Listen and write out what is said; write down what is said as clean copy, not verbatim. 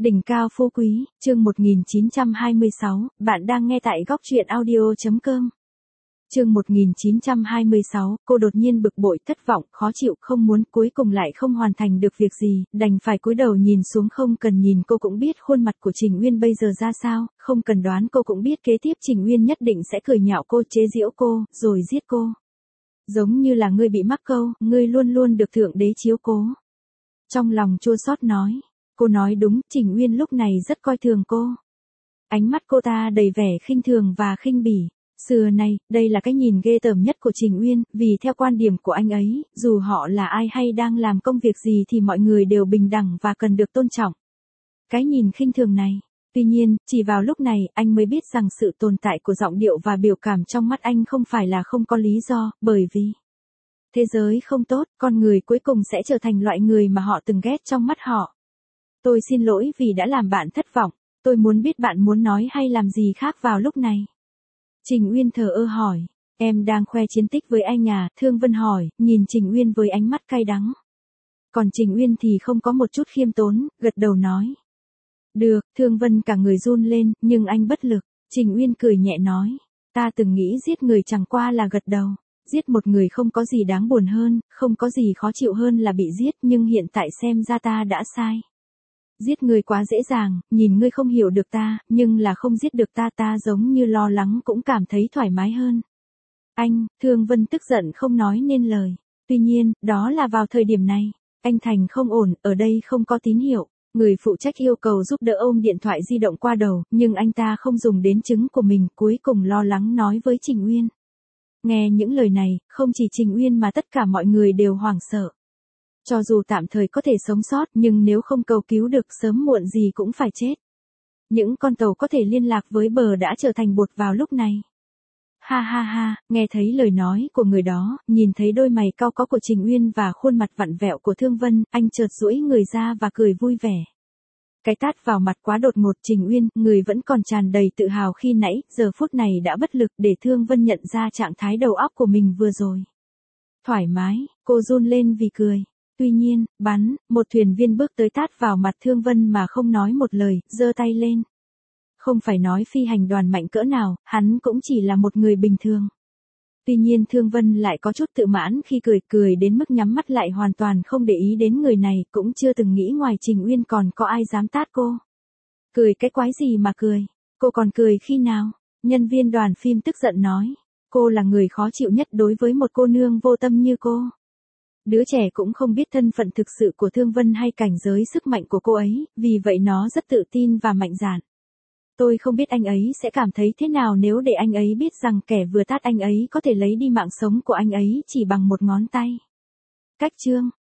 Đỉnh cao phú quý, chương 1926, bạn đang nghe tại góc truyện audio.com. Chương 1926, cô đột nhiên bực bội, thất vọng, khó chịu, không muốn, cuối cùng lại không hoàn thành được việc gì, đành phải cúi đầu nhìn xuống. Không cần nhìn cô cũng biết khuôn mặt của Trình Uyên bây giờ ra sao, không cần đoán cô cũng biết kế tiếp Trình Uyên nhất định sẽ cười nhạo cô, chế giễu cô, rồi giết cô. Giống như là ngươi bị mắc câu, ngươi luôn luôn được thượng đế chiếu cố. Trong lòng chua xót nói. Cô nói đúng, Trình Uyên lúc này rất coi thường cô. Ánh mắt cô ta đầy vẻ khinh thường và khinh bỉ. Xưa nay, đây là cái nhìn ghê tởm nhất của Trình Uyên, vì theo quan điểm của anh ấy, dù họ là ai hay đang làm công việc gì thì mọi người đều bình đẳng và cần được tôn trọng. Cái nhìn khinh thường này. Tuy nhiên, chỉ vào lúc này, anh mới biết rằng sự tồn tại của giọng điệu và biểu cảm trong mắt anh không phải là không có lý do, bởi vì thế giới không tốt, con người cuối cùng sẽ trở thành loại người mà họ từng ghét trong mắt họ. Tôi xin lỗi vì đã làm bạn thất vọng, tôi muốn biết bạn muốn nói hay làm gì khác vào lúc này. Trình Uyên thờ ơ hỏi, em đang khoe chiến tích với anh à, Thương Vân hỏi, nhìn Trình Uyên với ánh mắt cay đắng. Còn Trình Uyên thì không có một chút khiêm tốn, gật đầu nói. Được, Thương Vân cả người run lên, nhưng anh bất lực. Trình Uyên cười nhẹ nói, ta từng nghĩ giết người chẳng qua là gật đầu. Giết một người không có gì đáng buồn hơn, không có gì khó chịu hơn là bị giết, nhưng hiện tại xem ra ta đã sai. Giết người quá dễ dàng, nhìn ngươi không hiểu được ta, nhưng là không giết được ta, ta giống như lo lắng cũng cảm thấy thoải mái hơn. Anh, Thương Vân tức giận không nói nên lời. Tuy nhiên, đó là vào thời điểm này. Anh Thành không ổn, ở đây không có tín hiệu. Người phụ trách yêu cầu giúp đỡ ôm điện thoại di động qua đầu, nhưng anh ta không dùng đến chứng của mình, cuối cùng lo lắng nói với Trình Uyên. Nghe những lời này, không chỉ Trình Uyên mà tất cả mọi người đều hoảng sợ. Cho dù tạm thời có thể sống sót, nhưng nếu không cầu cứu được sớm muộn gì cũng phải chết. Những con tàu có thể liên lạc với bờ đã trở thành bột vào lúc này. Ha ha ha, nghe thấy lời nói của người đó, nhìn thấy đôi mày cau có của Trình Uyên và khuôn mặt vặn vẹo của Thương Vân, anh chợt duỗi người ra và cười vui vẻ. Cái tát vào mặt quá đột ngột. Trình Uyên, người vẫn còn tràn đầy tự hào khi nãy, giờ phút này đã bất lực để Thương Vân nhận ra trạng thái đầu óc của mình vừa rồi. Thoải mái, cô run lên vì cười. Tuy nhiên, một thuyền viên bước tới tát vào mặt Thương Vân mà không nói một lời, giơ tay lên. Không phải nói phi hành đoàn mạnh cỡ nào, hắn cũng chỉ là một người bình thường. Tuy nhiên Thương Vân lại có chút tự mãn khi cười đến mức nhắm mắt lại hoàn toàn không để ý đến người này, cũng chưa từng nghĩ ngoài Trình Uyên còn có ai dám tát cô. Cười cái quái gì mà cười, cô còn cười khi nào? Nhân viên đoàn phim tức giận nói, cô là người khó chịu nhất đối với một cô nương vô tâm như cô. Đứa trẻ cũng không biết thân phận thực sự của Thương Vân hay cảnh giới sức mạnh của cô ấy, vì vậy nó rất tự tin và mạnh dạn. Tôi không biết anh ấy sẽ cảm thấy thế nào nếu để anh ấy biết rằng kẻ vừa tát anh ấy có thể lấy đi mạng sống của anh ấy chỉ bằng một ngón tay. Cách chương